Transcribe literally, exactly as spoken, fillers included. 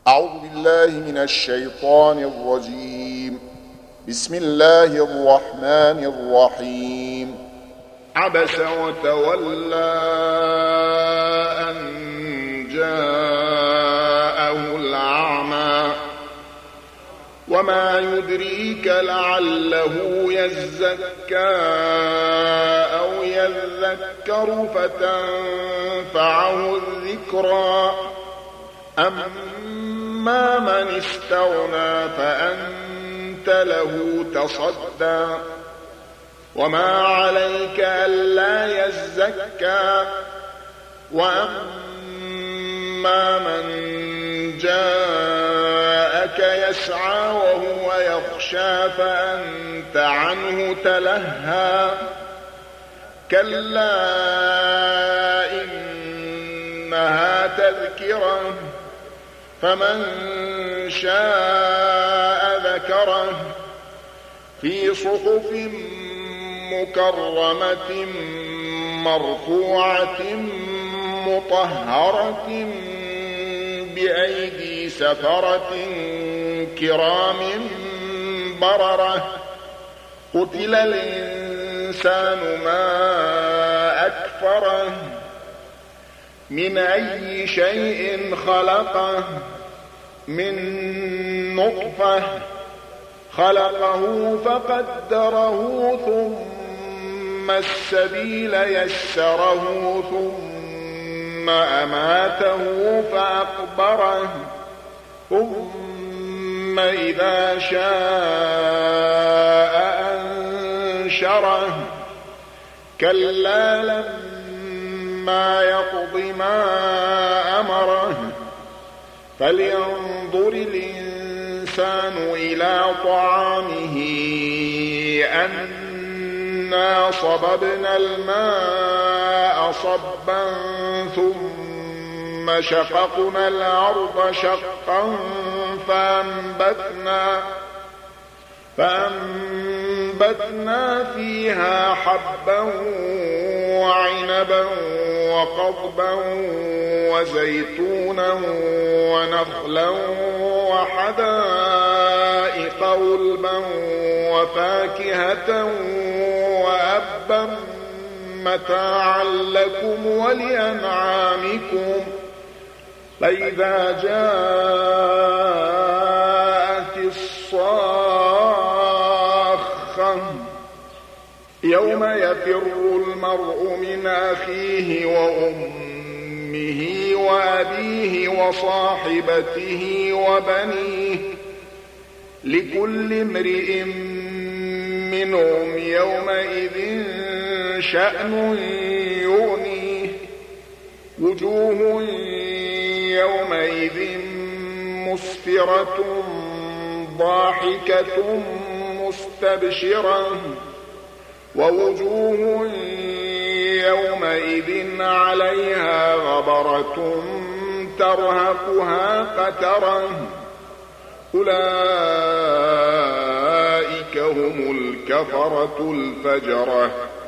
أعوذ بالله من الشيطان الرجيم. بسم الله الرحمن الرحيم. عبس وتولى أن جاءه الأعمى وما يدريك لعله يزكى أو يذكر فتنفعه الذكرى أما من استغنى فأنت له تصدى وما عليك ألا يزكى وأما من جاءك يسعى وهو يخشى فأنت عنه تلهى كلا إنها تذكرة فمن شاء ذكره في صحف مكرمة مرفوعة مطهرة بأيدي سفرة كرام بررة قتل الإنسان ما أكفره من أي شيء خلقه من نطفة خلقه فقدره ثم السبيل يسره ثم أماته فأقبره ثم إذا شاء أنشره كلا لما يقض ما أمره فلينظر الإنسان إلى طعامه أنا صببنا الماء صبا ثم شققنا الأرض شقا فأنبتنا فأنبتنا فيها حبا وعنبا وقضبا وزيتونا ونخلا وحدائق غلبا وفاكهة وأبا متاعا لكم ولأنعامكم فإذا جاءت الصاخة يوم يفر المرء من أخيه وأمه وأبيه وصاحبته وبنيه لكل امرئ منهم يومئذ شأن يغنيه وجوه يومئذ مسفرة ضاحكة مستبشرة ووجوه يومئذ عليها غبرة ترهقها قترة أولئك هم الكفرة الفجرة.